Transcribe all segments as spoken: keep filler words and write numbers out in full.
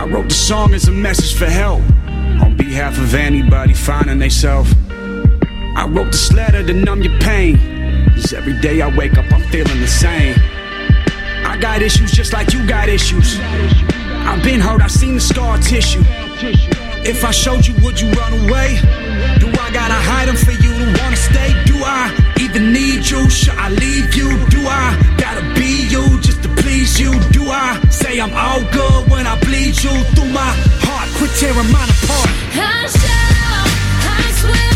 I wrote the song as a message for help, on behalf of anybody finding theyself. I wrote this letter to numb your pain, cause every day I wake up I'm feeling the same. I got issues just like you got issues. I've been hurt, I've seen the scar tissue. If I showed you, would you run away? Do I gotta hide them for you to wanna stay? Do I even need you? Should I leave you? Do I gotta be you just to please you? Do I say I'm all good when I bleed you through my heart? Quit tearing mine apart. I shout, I swear.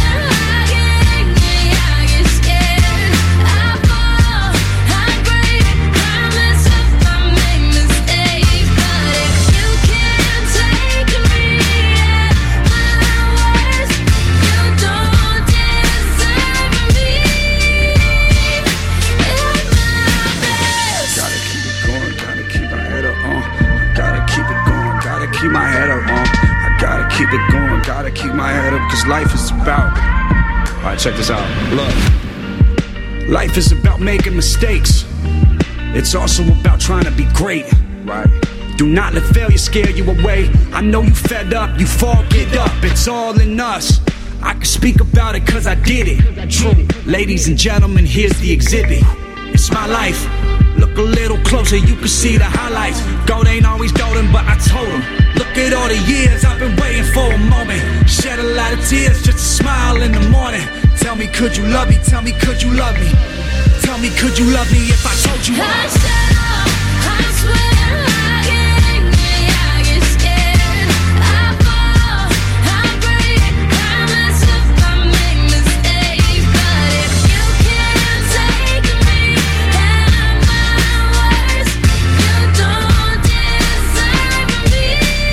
Keep my head up, uh. I gotta keep it going, gotta keep my head up, cause life is about. Alright, check this out. Look, life is about making mistakes. It's also about trying to be great, right? Do not let failure scare you away. I know you fed up, you fall, get up. It's all in us. I can speak about it cause I did it. True. Ladies and gentlemen, here's the exhibit. It's my life. Look a little closer, you can see the highlights. Gold ain't always golden, but I told him. Look at all the years I've been waiting for a moment. Shed a lot of tears just to smile in the morning. Tell me, could you love me? Tell me, could you love me? Tell me, could you love me if I told you? I shout, I swear, I get angry, I get scared. I fall, I break, I mess up, I make mistakes. But if you can't take me at my worst, you don't deserve me.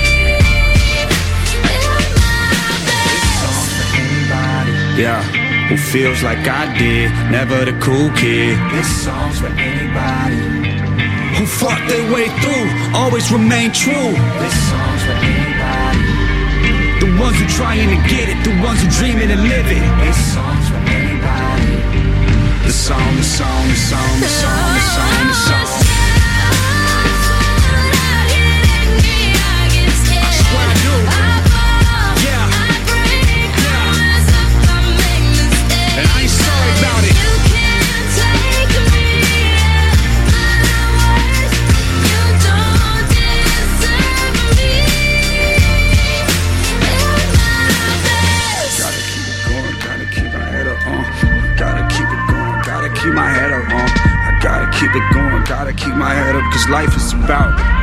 Yeah, who feels like I did, never the cool kid. This song's for anybody who fought their way through, always remain true. This song's for anybody, the ones who trying to get it, the ones who dreaming and live it. This song's for anybody. The song, the song, the song, the song, the song, the song. Keep my head up, uh. I gotta keep it going, gotta keep my head up, cause life is about